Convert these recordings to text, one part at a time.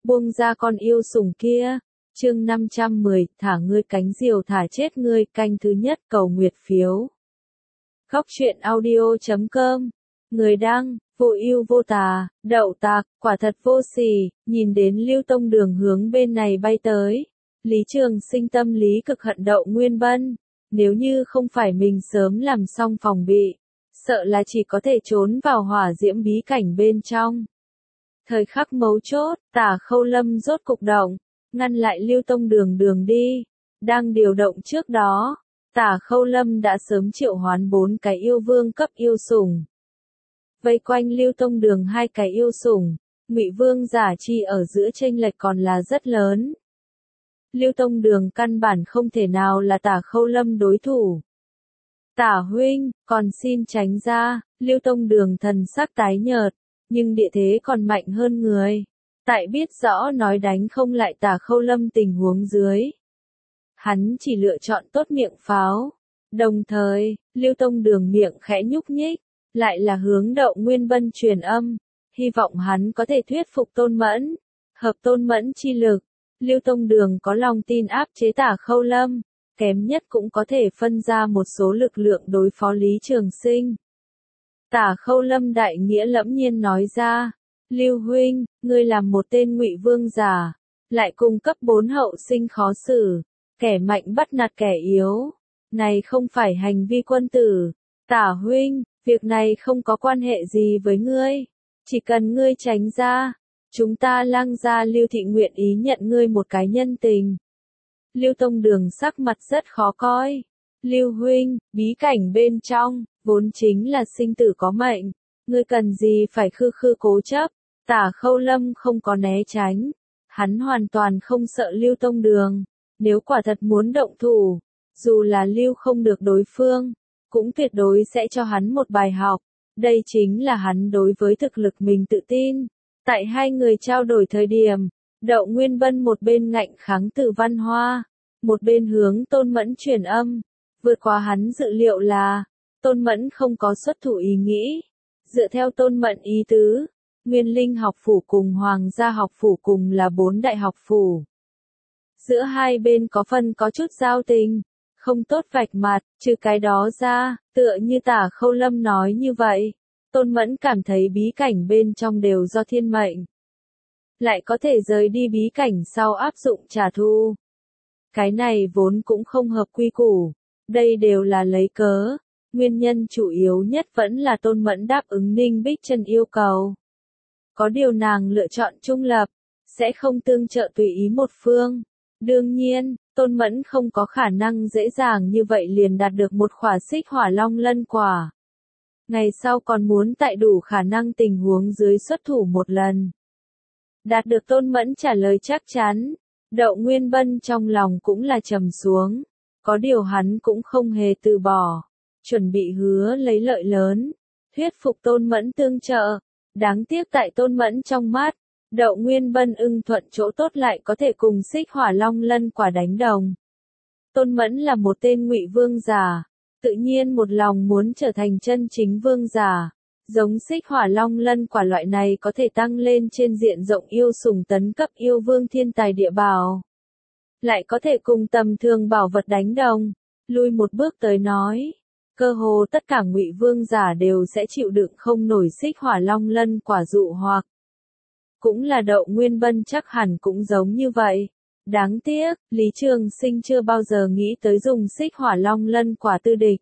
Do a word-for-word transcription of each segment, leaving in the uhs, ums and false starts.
buông ra con yêu sủng kia. Chương năm trăm mười, thả ngươi cánh diều thả chết ngươi, canh thứ nhất, cầu nguyệt phiếu. Góc truyện audio chấm com. Người đăng, vô ưu vô tà, đậu tạc, quả thật vô sỉ. Nhìn đến Lưu Tông Đường hướng bên này bay tới, Lý Trường Sinh tâm lý cực hận Đậu Nguyên Bân. Nếu như không phải mình sớm làm xong phòng bị, sợ là chỉ có thể trốn vào hỏa diễm bí cảnh bên trong. Thời khắc mấu chốt, Tả Khâu Lâm rốt cục động, ngăn lại Lưu Tông Đường đường đi. Đang điều động trước đó, Tả Khâu Lâm đã sớm triệu hoán bốn cái yêu vương cấp yêu sủng. Vây quanh Lưu Tông Đường hai cái yêu sủng, Ngụy Vương giả chi ở giữa chênh lệch còn là rất lớn. Lưu Tông Đường căn bản không thể nào là Tả Khâu Lâm đối thủ. Tả huynh, còn xin tránh ra. Lưu Tông Đường thần sắc tái nhợt, nhưng địa thế còn mạnh hơn người. Tại biết rõ nói đánh không lại Tả Khâu Lâm tình huống dưới, hắn chỉ lựa chọn tốt miệng pháo. Đồng thời, Lưu Tông Đường miệng khẽ nhúc nhích, lại là hướng Đậu Nguyên Bân truyền âm, hy vọng hắn có thể thuyết phục Tôn Mẫn, hợp Tôn Mẫn chi lực. Lưu Tông Đường có lòng tin áp chế Tả Khâu Lâm, kém nhất cũng có thể phân ra một số lực lượng đối phó Lý Trường Sinh. Tả Khâu Lâm đại nghĩa lẫm nhiên nói ra, Lưu huynh, ngươi làm một tên Ngụy Vương giả, lại cung cấp bốn hậu sinh khó xử, kẻ mạnh bắt nạt kẻ yếu, này không phải hành vi quân tử. Tả huynh, việc này không có quan hệ gì với ngươi, chỉ cần ngươi tránh ra, chúng ta Lăng gia Lưu thị nguyện ý nhận ngươi một cái nhân tình. Lưu Tông Đường sắc mặt rất khó coi. Lưu huynh, bí cảnh bên trong, vốn chính là sinh tử có mệnh, ngươi cần gì phải khư khư cố chấp. Tả Khâu Lâm không có né tránh, hắn hoàn toàn không sợ Lưu Tông Đường. Nếu quả thật muốn động thủ, dù là Lưu không được đối phương, cũng tuyệt đối sẽ cho hắn một bài học. Đây chính là hắn đối với thực lực mình tự tin. Tại hai người trao đổi thời điểm, Đậu Nguyên Bân một bên ngạnh kháng Tử Văn Hoa, một bên hướng Tôn Mẫn truyền âm. Vượt qua hắn dự liệu là, Tôn Mẫn không có xuất thủ ý nghĩ. Dựa theo Tôn Mẫn ý tứ, Nguyên Linh học phủ cùng Hoàng gia học phủ cùng là bốn đại học phủ. Giữa hai bên có phần có chút giao tình, không tốt vạch mặt, trừ cái đó ra, tựa như Tả Khâu Lâm nói như vậy. Tôn Mẫn cảm thấy bí cảnh bên trong đều do thiên mệnh, lại có thể rời đi bí cảnh sau áp dụng trả thù. Cái này vốn cũng không hợp quy củ, đây đều là lấy cớ, nguyên nhân chủ yếu nhất vẫn là Tôn Mẫn đáp ứng Ninh Bích Trân yêu cầu. Có điều nàng lựa chọn trung lập, sẽ không tương trợ tùy ý một phương. Đương nhiên, Tôn Mẫn không có khả năng dễ dàng như vậy liền đạt được một khỏa xích hỏa long lân quả. Ngày sau còn muốn tại đủ khả năng tình huống dưới xuất thủ một lần. Đạt được Tôn Mẫn trả lời chắc chắn, Đậu Nguyên Bân trong lòng cũng là trầm xuống. Có điều hắn cũng không hề từ bỏ, chuẩn bị hứa lấy lợi lớn, thuyết phục Tôn Mẫn tương trợ. Đáng tiếc tại Tôn Mẫn trong mắt, Đậu Nguyên Bân ưng thuận chỗ tốt lại có thể cùng xích hỏa long lân quả đánh đồng. Tôn Mẫn là một tên Ngụy Vương giả, tự nhiên một lòng muốn trở thành chân chính vương giả. Giống xích hỏa long lân quả loại này có thể tăng lên trên diện rộng yêu sủng tấn cấp yêu vương thiên tài địa bảo, lại có thể cùng tầm thường bảo vật đánh đồng. Lui một bước tới nói, cơ hồ tất cả Ngụy Vương giả đều sẽ chịu đựng không nổi xích hỏa long lân quả dụ hoặc. Cũng là Đậu Nguyên Bân chắc hẳn cũng giống như vậy. Đáng tiếc, Lý Trường Sinh chưa bao giờ nghĩ tới dùng xích hỏa long lân quả tư địch.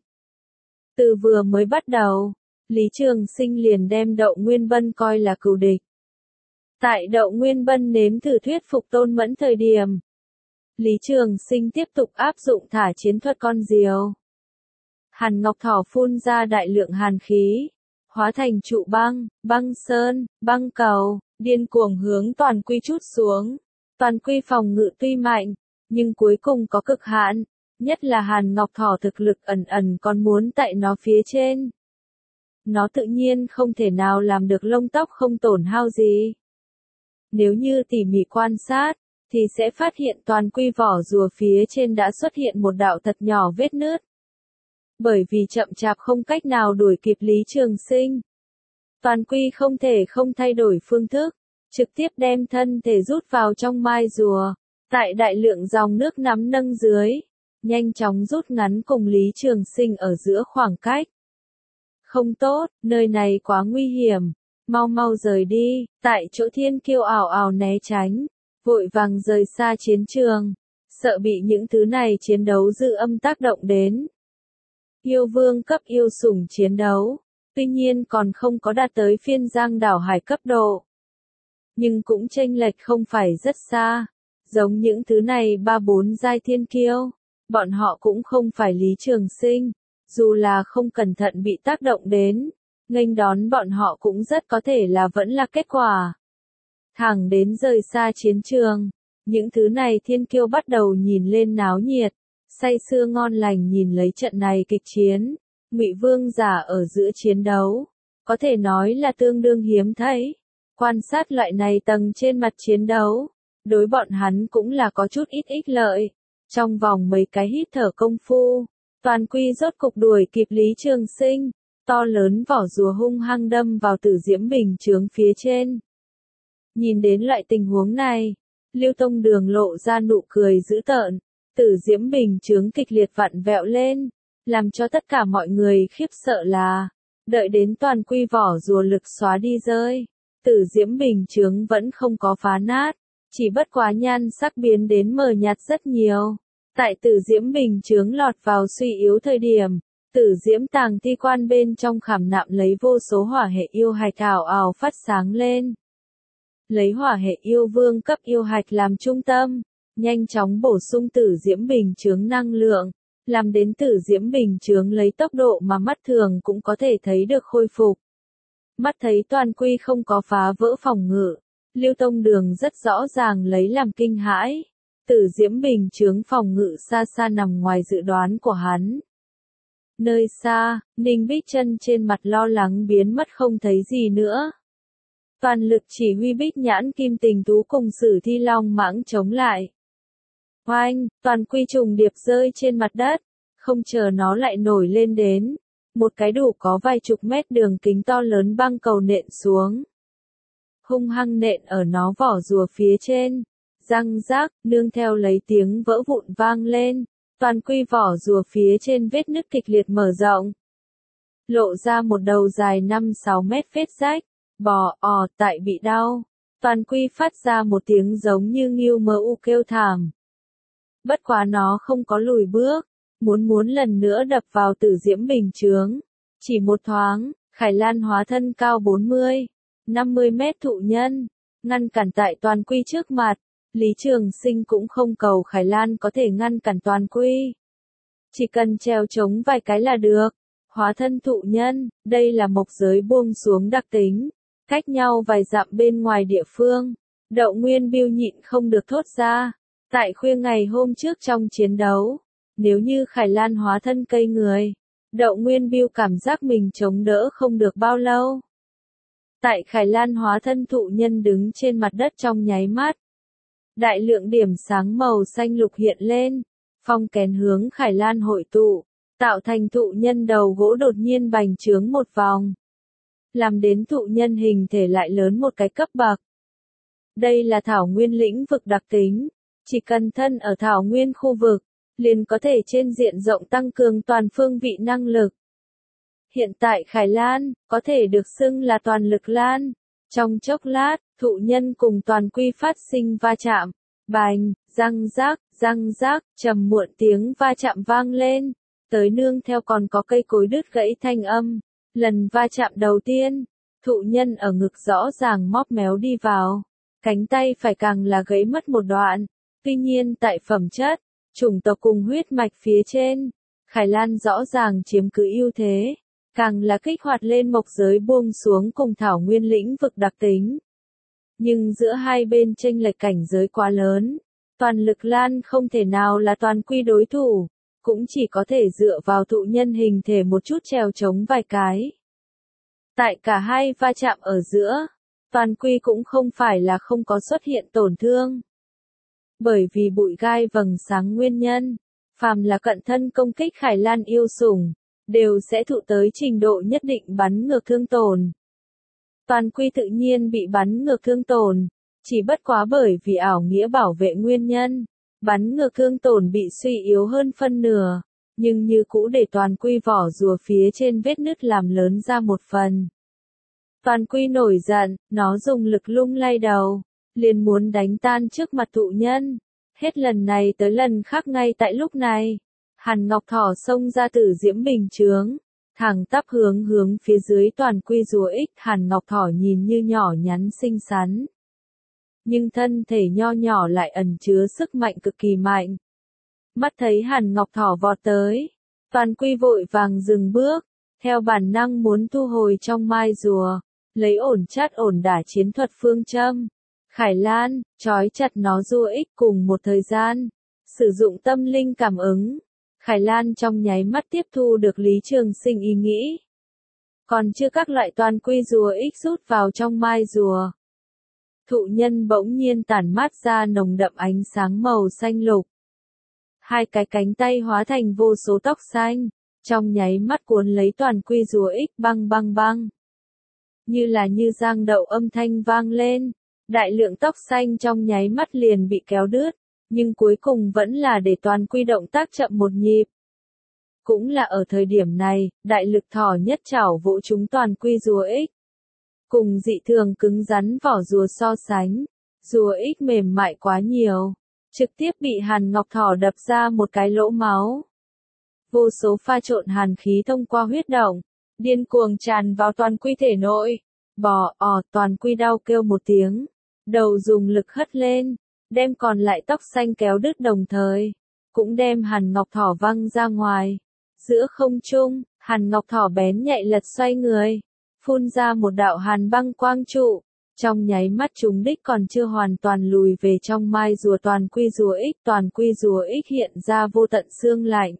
Từ vừa mới bắt đầu, Lý Trường Sinh liền đem Đậu Nguyên Bân coi là cừu địch. Tại Đậu Nguyên Bân nếm thử thuyết phục Tôn Mẫn thời điểm, Lý Trường Sinh tiếp tục áp dụng thả chiến thuật con diều. Hàn Ngọc Thỏ phun ra đại lượng hàn khí, hóa thành trụ băng, băng sơn, băng cầu, điên cuồng hướng Toàn Quy trút xuống. Toàn Quy phòng ngự tuy mạnh, nhưng cuối cùng có cực hạn, nhất là Hàn Ngọc Thỏ thực lực ẩn ẩn còn muốn tại nó phía trên. Nó tự nhiên không thể nào làm được lông tóc không tổn hao gì. Nếu như tỉ mỉ quan sát, thì sẽ phát hiện Toàn Quy vỏ rùa phía trên đã xuất hiện một đạo thật nhỏ vết nứt. Bởi vì chậm chạp không cách nào đuổi kịp Lý Trường Sinh, Toàn Quy không thể không thay đổi phương thức, trực tiếp đem thân thể rút vào trong mai rùa, tại đại lượng dòng nước nắm nâng dưới, nhanh chóng rút ngắn cùng Lý Trường Sinh ở giữa khoảng cách. Không tốt, nơi này quá nguy hiểm, mau mau rời đi, tại chỗ thiên kiêu ảo ảo né tránh, vội vàng rời xa chiến trường, sợ bị những thứ này chiến đấu dư âm tác động đến. Yêu vương cấp yêu sủng chiến đấu, tuy nhiên còn không có đạt tới phiên giang đảo hải cấp độ. Nhưng cũng chênh lệch không phải rất xa, giống những thứ này ba bốn giai thiên kiêu, bọn họ cũng không phải Lý Trường Sinh, dù là không cẩn thận bị tác động đến, nghênh đón bọn họ cũng rất có thể là vẫn là kết quả. Thẳng đến rời xa chiến trường, những thứ này thiên kiêu bắt đầu nhìn lên náo nhiệt, say sưa ngon lành nhìn lấy trận này kịch chiến, Ngụy Vương giả ở giữa chiến đấu, có thể nói là tương đương hiếm thấy. Quan sát loại này tầng trên mặt chiến đấu, đối bọn hắn cũng là có chút ít ích lợi. Trong vòng mấy cái hít thở công phu, Toàn Quy rốt cục đuổi kịp Lý Trường Sinh, to lớn vỏ rùa hung hăng đâm vào Tử Diễm Bình chướng phía trên. Nhìn đến loại tình huống này, Lưu Tông Đường lộ ra nụ cười dữ tợn, Tử Diễm Bình chướng kịch liệt vặn vẹo lên, làm cho tất cả mọi người khiếp sợ là, đợi đến Toàn Quy vỏ rùa lực xóa đi rơi, Tử Diễm Bình chướng vẫn không có phá nát, chỉ bất quá nhan sắc biến đến mờ nhạt rất nhiều. Tại Tử Diễm Bình chướng lọt vào suy yếu thời điểm, Tử Diễm Tàng Thi Quan bên trong khảm nạm lấy vô số hỏa hệ yêu hạch ảo ảo phát sáng lên. Lấy hỏa hệ yêu vương cấp yêu hạch làm trung tâm, nhanh chóng bổ sung Tử Diễm Bình chướng năng lượng, làm đến Tử Diễm Bình chướng lấy tốc độ mà mắt thường cũng có thể thấy được khôi phục. Mắt thấy Toàn Quy không có phá vỡ phòng ngự, Lưu Tông Đường rất rõ ràng lấy làm kinh hãi. Tử Diễm Bình chướng phòng ngự xa xa nằm ngoài dự đoán của hắn. Nơi xa, Ninh Bích Chân trên mặt lo lắng biến mất không thấy gì nữa. Toàn lực chỉ huy Bích Nhãn Kim Tình Tú cùng Sử Thi Long Mãng chống lại. Oanh, Toàn Quy trùng điệp rơi trên mặt đất, không chờ nó lại nổi lên đến. Một cái đủ có vài chục mét đường kính to lớn băng cầu nện xuống. Hung hăng nện ở nó vỏ rùa phía trên. Răng rác, nương theo lấy tiếng vỡ vụn vang lên, Toàn Quy vỏ rùa phía trên vết nứt kịch liệt mở rộng. Lộ ra một đầu dài năm sáu mét vết rách, bò ò tại bị đau. Toàn Quy phát ra một tiếng giống như ngưu mơ u kêu thảm. Bất quá nó không có lùi bước, muốn muốn lần nữa đập vào Tử Diễm Bình chướng. Chỉ một thoáng, Khải Lan hóa thân cao bốn mươi, năm mươi mét thụ nhân, ngăn cản tại Toàn Quy trước mặt. Lý Trường Sinh cũng không cầu Khải Lan có thể ngăn cản Toàn Quy. Chỉ cần treo chống vài cái là được. Hóa thân thụ nhân, đây là mộc giới buông xuống đặc tính. Cách nhau vài dặm bên ngoài địa phương, Đậu Nguyên Biêu nhịn không được thốt ra. Tại khuya ngày hôm trước trong chiến đấu, nếu như Khải Lan hóa thân cây người, Đậu Nguyên Biêu cảm giác mình chống đỡ không được bao lâu. Tại Khải Lan hóa thân thụ nhân đứng trên mặt đất trong nháy mắt. Đại lượng điểm sáng màu xanh lục hiện lên, phong kén hướng Khải Lan hội tụ, tạo thành thụ nhân đầu gỗ đột nhiên bành trướng một vòng. Làm đến thụ nhân hình thể lại lớn một cái cấp bậc. Đây là thảo nguyên lĩnh vực đặc tính, chỉ cần thân ở thảo nguyên khu vực, liền có thể trên diện rộng tăng cường toàn phương vị năng lực. Hiện tại Khải Lan, có thể được xưng là toàn lực lan. Trong chốc lát, thụ nhân cùng Toàn Quy phát sinh va chạm, bành, răng rác, răng rác, trầm muộn tiếng va chạm vang lên, tới nương theo còn có cây cối đứt gãy thanh âm. Lần va chạm đầu tiên, thụ nhân ở ngực rõ ràng móp méo đi vào, cánh tay phải càng là gãy mất một đoạn. Tuy nhiên tại phẩm chất, chủng tộc cùng huyết mạch phía trên, Khải Lan rõ ràng chiếm cứ ưu thế. Càng là kích hoạt lên mộc giới buông xuống cùng thảo nguyên lĩnh vực đặc tính. Nhưng giữa hai bên chênh lệch cảnh giới quá lớn, toàn lực lan không thể nào là Toàn Quy đối thủ, cũng chỉ có thể dựa vào thụ nhân hình thể một chút trèo chống vài cái. Tại cả hai va chạm ở giữa, Toàn Quy cũng không phải là không có xuất hiện tổn thương. Bởi vì bụi gai vầng sáng nguyên nhân, phàm là cận thân công kích Khải Lan yêu sủng, đều sẽ thụ tới trình độ nhất định bắn ngược thương tổn. Toàn quy tự nhiên bị bắn ngược thương tổn, chỉ bất quá bởi vì ảo nghĩa bảo vệ nguyên nhân, bắn ngược thương tổn bị suy yếu hơn phân nửa, nhưng như cũ để toàn quy vỏ rùa phía trên vết nứt làm lớn ra một phần. Toàn quy nổi giận, nó dùng lực lung lay đầu, liền muốn đánh tan trước mặt thụ nhân. Hết lần này tới lần khác ngay tại lúc này, Hàn Ngọc Thỏ xông ra Tử Diễm Bình Chướng, thẳng tắp hướng hướng phía dưới toàn quy rùa ích. Hàn Ngọc Thỏ nhìn như nhỏ nhắn xinh xắn, nhưng thân thể nho nhỏ lại ẩn chứa sức mạnh cực kỳ mạnh. Mắt thấy Hàn Ngọc Thỏ vọt tới, toàn quy vội vàng dừng bước, theo bản năng muốn thu hồi trong mai rùa, lấy ổn chát ổn đả chiến thuật phương châm. Khải Lan, trói chặt nó rùa ích cùng một thời gian, sử dụng tâm linh cảm ứng. Khải Lan trong nháy mắt tiếp thu được Lý Trường Sinh ý nghĩ. Còn chưa các loại toàn quy rùa ích rút vào trong mai rùa. Thụ nhân bỗng nhiên tản mát ra nồng đậm ánh sáng màu xanh lục. Hai cái cánh tay hóa thành vô số tóc xanh, trong nháy mắt cuốn lấy toàn quy rùa ích băng băng băng. Như là như giang đậu âm thanh vang lên, đại lượng tóc xanh trong nháy mắt liền bị kéo đứt, nhưng cuối cùng vẫn là để toàn quy động tác chậm một nhịp. Cũng là ở thời điểm này, đại lực thỏ nhất chảo vỗ trúng toàn quy rùa ích. Cùng dị thường cứng rắn vỏ rùa so sánh, rùa ích mềm mại quá nhiều, trực tiếp bị Hàn Ngọc Thỏ đập ra một cái lỗ máu. Vô số pha trộn hàn khí thông qua huyết động, điên cuồng tràn vào toàn quy thể nội. Bò ò, toàn quy đau kêu một tiếng, đầu dùng lực hất lên, đem còn lại tóc xanh kéo đứt đồng thời, cũng đem Hàn Ngọc Thỏ văng ra ngoài. Giữa không trung, Hàn Ngọc Thỏ bén nhạy lật xoay người, phun ra một đạo hàn băng quang trụ, trong nháy mắt trúng đích còn chưa hoàn toàn lùi về trong mai rùa toàn quy rùa ích. Toàn quy rùa ích hiện ra vô tận xương lạnh.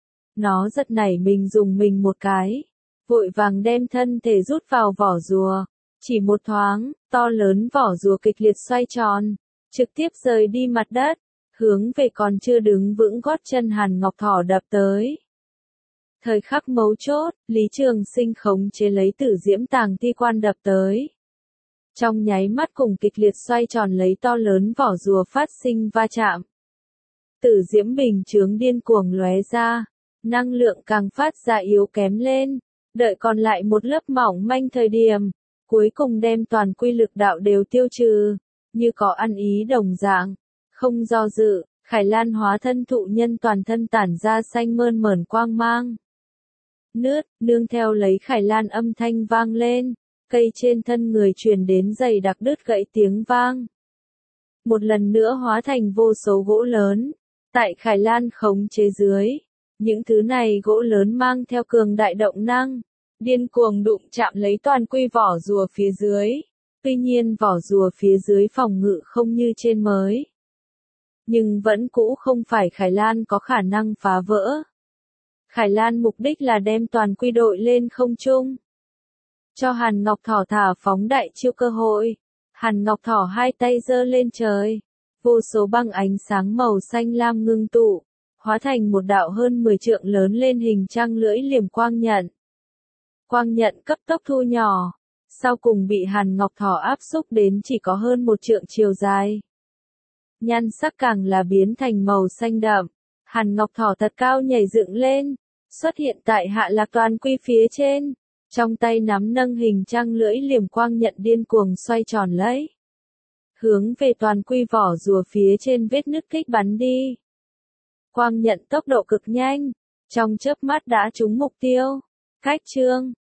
Nó giật nảy mình dùng mình một cái, vội vàng đem thân thể rút vào vỏ rùa. Chỉ một thoáng, to lớn vỏ rùa kịch liệt xoay tròn, trực tiếp rời đi mặt đất, hướng về còn chưa đứng vững gót chân Hàn Ngọc Thỏ đập tới. Thời khắc mấu chốt, Lý Trường Sinh khống chế lấy Tử Diễm Tàng Thi Quan đập tới. Trong nháy mắt cùng kịch liệt xoay tròn lấy to lớn vỏ rùa phát sinh va chạm. Tử Diễm Bình Chướng điên cuồng lóe ra, năng lượng càng phát ra yếu kém lên, đợi còn lại một lớp mỏng manh thời điểm, cuối cùng đem toàn quy lực đạo đều tiêu trừ, như có ăn ý đồng dạng, không do dự. Khải Lan hóa thân thụ nhân toàn thân tản ra xanh mơn mởn quang mang. Nướt, nương theo lấy Khải Lan âm thanh vang lên, cây trên thân người truyền đến dày đặc đứt gãy tiếng vang. Một lần nữa hóa thành vô số gỗ lớn, tại Khải Lan khống chế dưới, những thứ này gỗ lớn mang theo cường đại động năng, điên cuồng đụng chạm lấy toàn quy vỏ rùa phía dưới. Tuy nhiên vỏ rùa phía dưới phòng ngự không như trên mới, nhưng vẫn cũ không phải Khải Lan có khả năng phá vỡ. Khải Lan mục đích là đem toàn quy đội lên không trung, cho Hàn Ngọc Thỏ thả phóng đại chiêu cơ hội. Hàn Ngọc Thỏ hai tay giơ lên trời, vô số băng ánh sáng màu xanh lam ngưng tụ, hóa thành một đạo hơn mười trượng lớn lên hình trăng lưỡi liềm quang nhận. Quang nhận cấp tốc thu nhỏ, sau cùng bị Hàn Ngọc Thỏ áp xúc đến chỉ có hơn một trượng chiều dài. Nhan sắc càng là biến thành màu xanh đậm. Hàn Ngọc Thỏ thật cao nhảy dựng lên, xuất hiện tại Hạ Lạc toàn quy phía trên, trong tay nắm nâng hình trăng lưỡi liềm quang nhận điên cuồng xoay tròn lấy, hướng về toàn quy vỏ rùa phía trên vết nứt kích bắn đi. Quang nhận tốc độ cực nhanh, trong chớp mắt đã trúng mục tiêu. Cách chương